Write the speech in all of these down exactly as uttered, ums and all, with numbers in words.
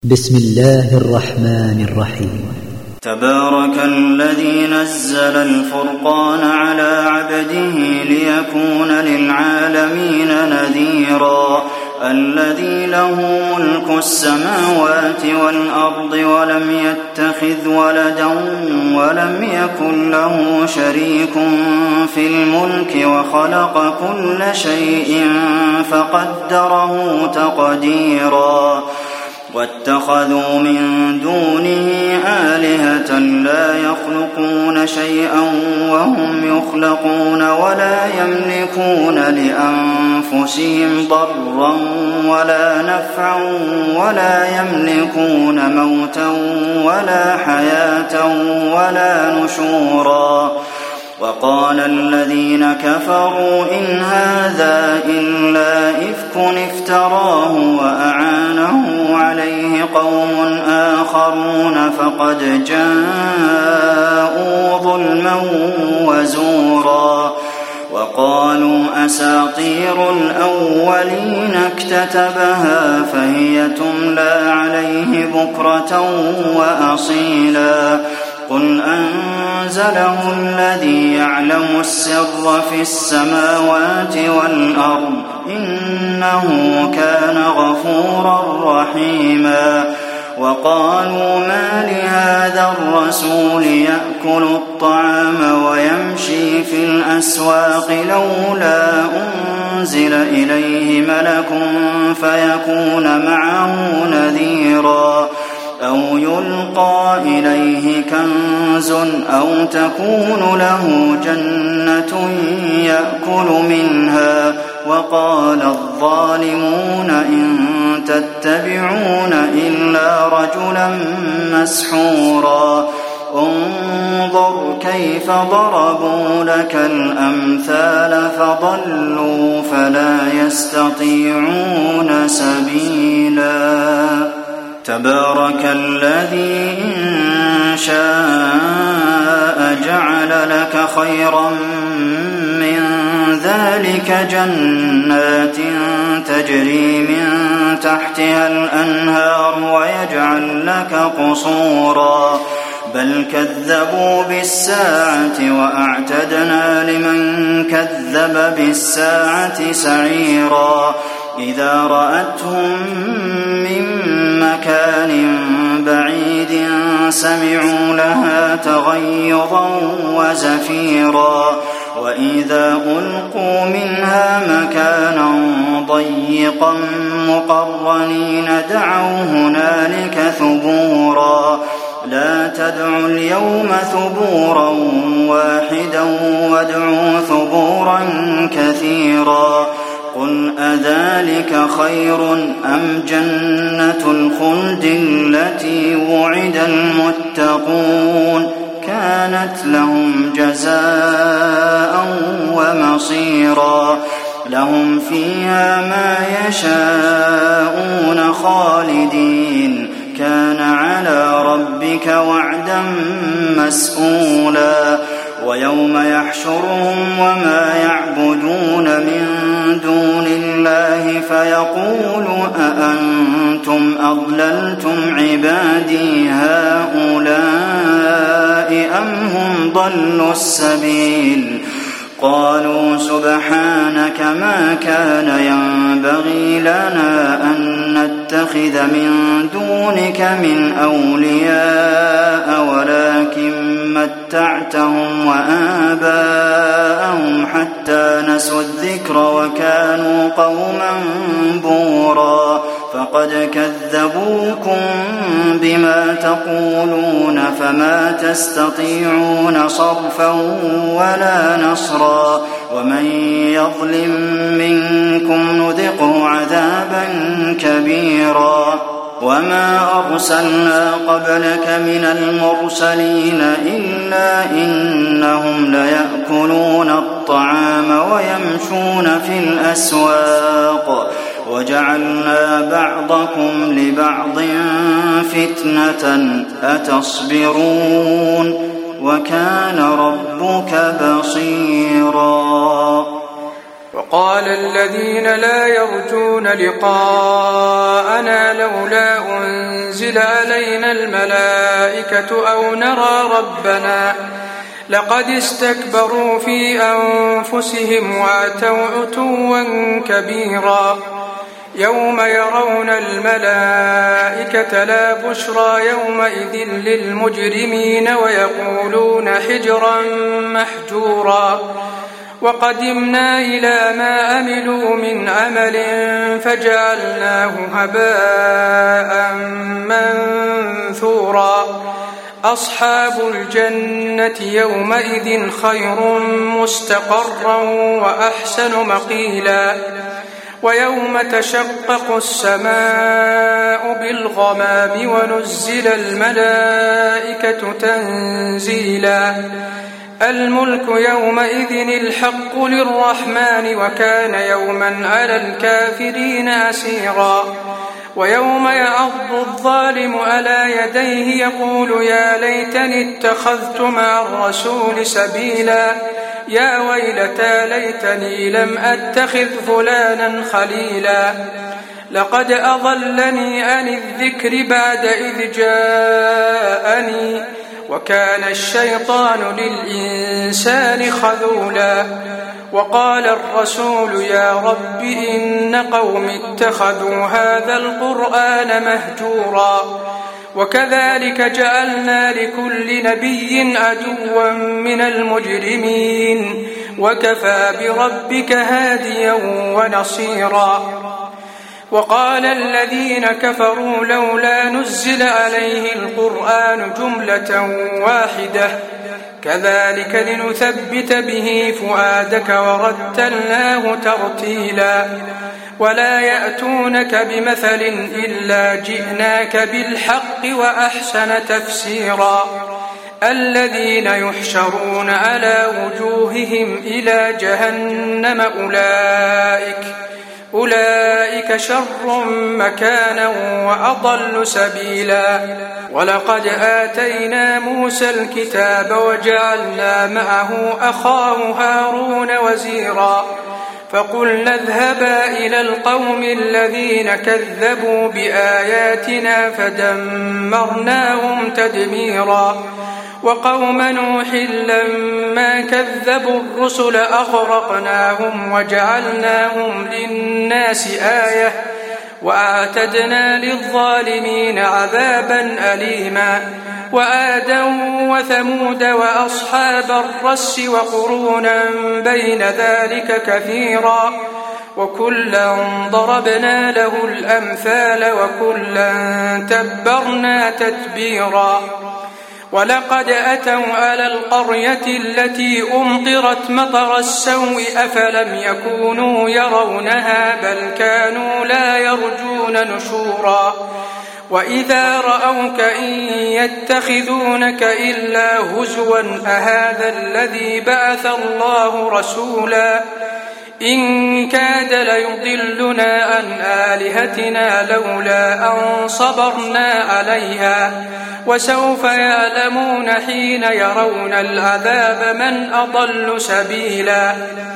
بسم الله الرحمن الرحيم. تبارك الذي نزل الفرقان على عبده ليكون للعالمين نذيرا الذي له ملك السماوات والأرض ولم يتخذ ولدا ولم يكن له شريك في الملك وخلق كل شيء فقدره تقديرا واتخذوا من دونه آلهة لا يخلقون شيئا وهم يخلقون ولا يملكون لأنفسهم ضرا ولا نفعا ولا يملكون موتا ولا حياة ولا نشورا. وقال الذين كفروا إن هذا إلا إفك افتراه وأعانه عليه قوم آخرون فقد جاءوا ظلما وزورا. وقالوا أساطير الأولين اكتتبها فهي تملى عليه بكرة وأصيلا. قل أنزله الذي يعلم السر في السماوات والأرض إنه كان غفورا رحيما. وقالوا ما لهذا الرسول يأكل الطعام ويمشي في الأسواق لولا أنزل إليه ملك فيكون معه نذيرا أو يلقى إليه كنز أو تكون له جنة يأكل منها. وقال الظالمون إن تتبعون إلا رجلا مسحورا. انظر كيف ضربوا لك الأمثال فضلوا فلا يستطيعون سبيلا. تبارك الذي إن شاء جعل لك خيرا من ذلك جنات تجري من تحتها الأنهار ويجعل لك قصورا بل كذبوا بالساعة وأعتدنا لمن كذب بالساعة سعيرا. إذا رأتهم من مكان بعيد سمعوا لها تغيظا وزفيرا وإذا ألقوا منها مكانا ضيقا مقرنين دعوا هنالك ثبورا. لا تدعوا اليوم ثبورا واحدا وادعوا ثبورا كثيرا. قل أذلك خير أم جنة الخلد التي وعد المتقون كانت لهم جزاء ومصيرا. لهم فيها ما يشاءون خالدين كان على ربك وعدا مسئولا. ويوم يحشرهم وما يعبدون من دون الله فيقول أأنتم أضللتم عبادي هؤلاء أم هم ضلوا السبيل. قالوا سبحانك ما كان ينبغي لنا أن نتخذ من دونك من أولياء ولكن متعتهم وآباءهم حتى نسوا الذكر وكانوا قوما بورا. فقد كذبوكم بما تقولون فما تستطيعون صرفا ولا نصرا. ومن يظلم منكم نذقه عذابا كبيرا. وما أرسلنا قبلك من المرسلين إلا إنهم ليأكلون الطعام ويمشون في الأسواق وجعلنا بعضكم لبعض فتنة أتصبرون وكان ربك بصيرا. وقال الذين لا يرجون لقاءنا لولا أنزل علينا الملائكة أو نرى ربنا لقد استكبروا في أنفسهم وأتوا عتوا كبيرا يوم يرون الملائكة لا بشرى يومئذ للمجرمين ويقولون حجرا محجورا وقدمنا إلى ما أملوا من عمل فجعلناه هباء منثورا أصحاب الجنة يومئذ خير مستقرا وأحسن مقيلا ويوم تشقق السماء بالغمام ونزل الملائكة تنزيلا الملك يومئذ الحق للرحمن وكان يوما على الكافرين عسيرا ويوم يعض الظالم على يديه يقول يا ليتني اتخذت مع الرسول سبيلا يا ويلتى ليتني لم أتخذ فلانا خليلا لقد أضلني عن الذكر بعد إذ جاءني وكان الشيطان للإنسان خذولا وقال الرسول يا رب إن قوم اتخذوا هذا القرآن مهجورا وكذلك جعلنا لكل نبي عدوا من المجرمين وكفى بربك هاديا ونصيرا وقال الذين كفروا لولا نزل عليه القرآن جملة واحدة كذلك لنثبت به فؤادك ورتلناه ترتيلا ولا يأتونك بمثل إلا جئناك بالحق وأحسن تفسيرا الذين يحشرون على وجوههم إلى جهنم أولئك أولئك شر مكانا وأضل سبيلا ولقد آتينا موسى الكتاب وجعلنا معه أخاه هارون وزيرا فقلنا اذهبا إلى القوم الذين كذبوا بآياتنا فدمرناهم تدميرا وقوم نوح لما كذبوا الرسل أغرقناهم وجعلناهم للناس آية وأعتدنا للظالمين عذابا أليما وآدا وثمود وأصحاب الرس وقرونا بين ذلك كثيرا وكلا ضربنا له الأمثال وكلا تبرنا تتبيرا ولقد أتوا على القرية التي أمطرت مطر السوء أفلم يكونوا يرونها بل كانوا لا يرجون نشورا وإذا رأوك إن يتخذونك إلا هزوا أهذا الذي بعث الله رسولا إن كاد ليضلنا عن آلهتنا لولا أن صبرنا عليها وسوف يعلمون حين يرون العذاب من أضل سبيلا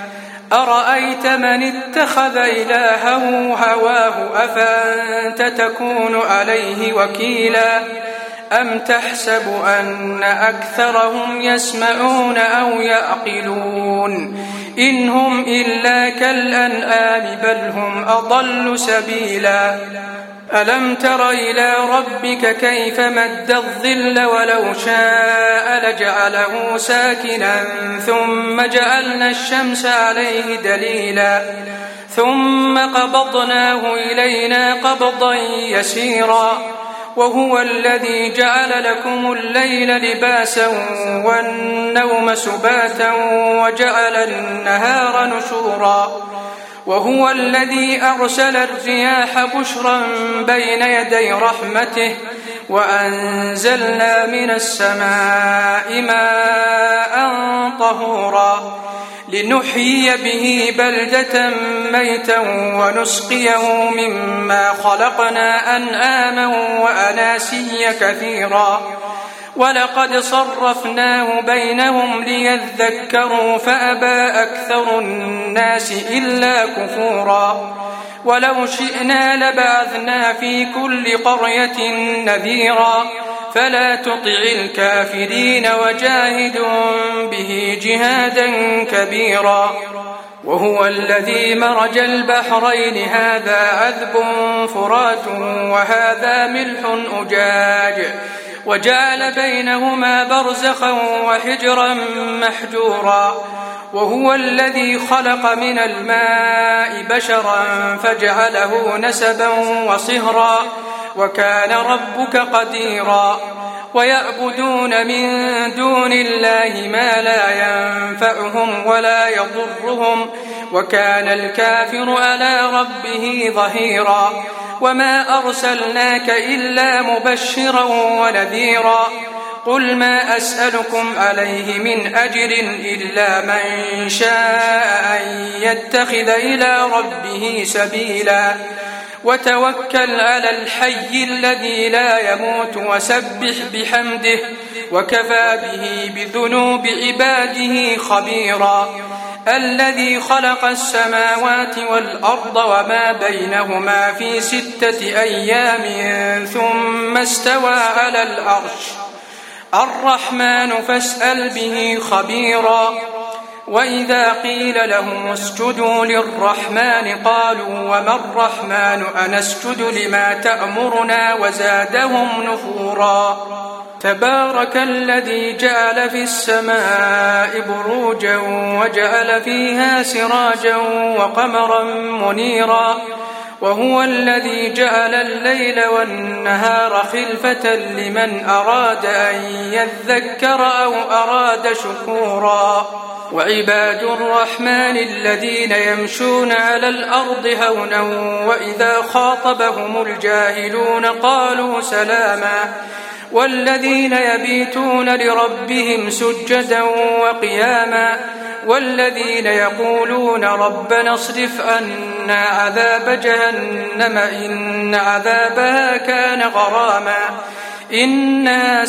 أرأيت من اتخذ إلهه هواه أفأنت تكون عليه وكيلا أم تحسب أن أكثرهم يسمعون أو يعقلون إن هم إلا كالأنعام بل هم أضل سبيلا ألم تر إلى ربك كيف مد الظل ولو شاء لجعله ساكنا ثم جعلنا الشمس عليه دليلا ثم قبضناه إلينا قبضا يسيرا وهو الذي جعل لكم الليل لباسا والنوم سباتا وجعل النهار نشورا وهو الذي أرسل الرياح بشرا بين يدي رحمته وأنزلنا من السماء ماء طهورا لنحيي به بلدة ميتا ونسقيه مما خلقنا أنعاما وأناسيا كثيرا ولقد صرفناه بينهم ليذكروا فأبى أكثر الناس إلا كفورا ولو شئنا لبعثنا في كل قرية نذيرا فلا تطع الكافرين وجاهدهم به جهادا كبيرا وهو الذي مرج البحرين هذا عذب فرات وهذا ملح أجاج وجعل بينهما برزخا وحجرا محجورا وهو الذي خلق من الماء بشرا فجعله نسبا وصهرا وكان ربك قديرا ويعبدون من دون الله ما لا ينفعهم ولا يضرهم وكان الكافر على ربه ظهيرا وما أرسلناك إلا مبشرا ونذيرا قل ما أسألكم عليه من أجر إلا من شاء أن يتخذ إلى ربه سبيلا وتوكل على الحي الذي لا يموت وسبح بحمده وكفى به بذنوب عباده خبيرا الذي خلق السماوات والأرض وما بينهما في ستة أيام ثم استوى على العرش الرحمن فاسأل به خبيرا وإذا قيل لهم اسجدوا للرحمن قالوا وما الرحمن أنسجد لما تأمرنا وزادهم نفورا تبارك الذي جعل في السماء بروجا وجعل فيها سراجا وقمرا منيرا وهو الذي جعل الليل والنهار خلفة لمن أراد أن يذكر أو أراد شكورا وعباد الرحمن الذين يمشون على الأرض هونا وإذا خاطبهم الجاهلون قالوا سلاما والذين يبيتون لربهم سجدا وقياما والذين يقولون ربنا اصرف عنا عذاب جهنم إن عذابها كان غراما إنها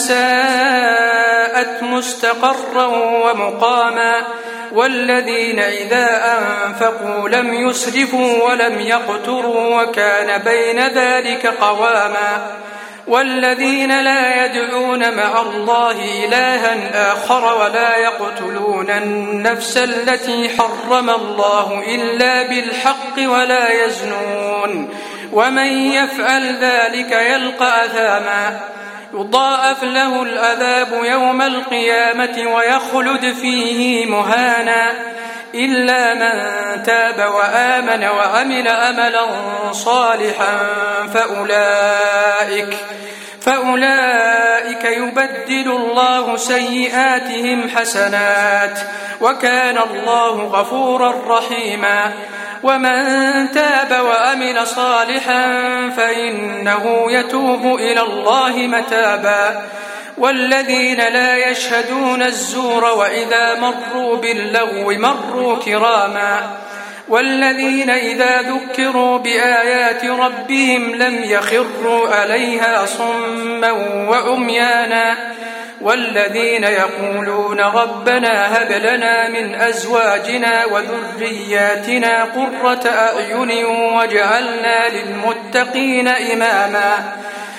ساءت مستقرا ومقاما والذين إذا أنفقوا لم يسرفوا ولم يقتروا وكان بين ذلك قواما والذين لا يدعون مع الله إلها آخر ولا يقتلون النفس التي حرم الله إلا بالحق ولا يزنون ومن يفعل ذلك يلقى أثاما يضاعف له العذاب يوم القيامة ويخلد فيه مهانا إلا من تاب وآمن وعمل عملا صالحا فأولئك فأولئك يبدل الله سيئاتهم حسنات وكان الله غفورا رحيما ومن تاب وعمل صالحا فإنه يتوب إلى الله متابا والذين لا يشهدون الزور وإذا مروا باللغو مروا كراما والذين إذا ذكروا بآيات ربهم لم يخروا عليها صما وعميانا والذين يقولون ربنا هب لنا من أزواجنا وذرياتنا قرة أعين واجعلنا للمتقين إماما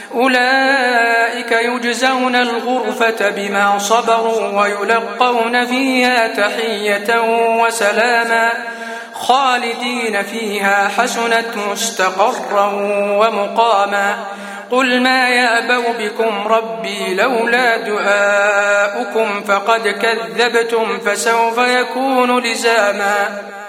أولئك يجزون الغرفة بما صبروا ويلقون فيها تحية وسلاما خالدين فيها حسنت مستقرا ومقاما قل ما يأبأ بكم ربي لولا دعاؤكم فقد كذبتم فسوف يكون لزاما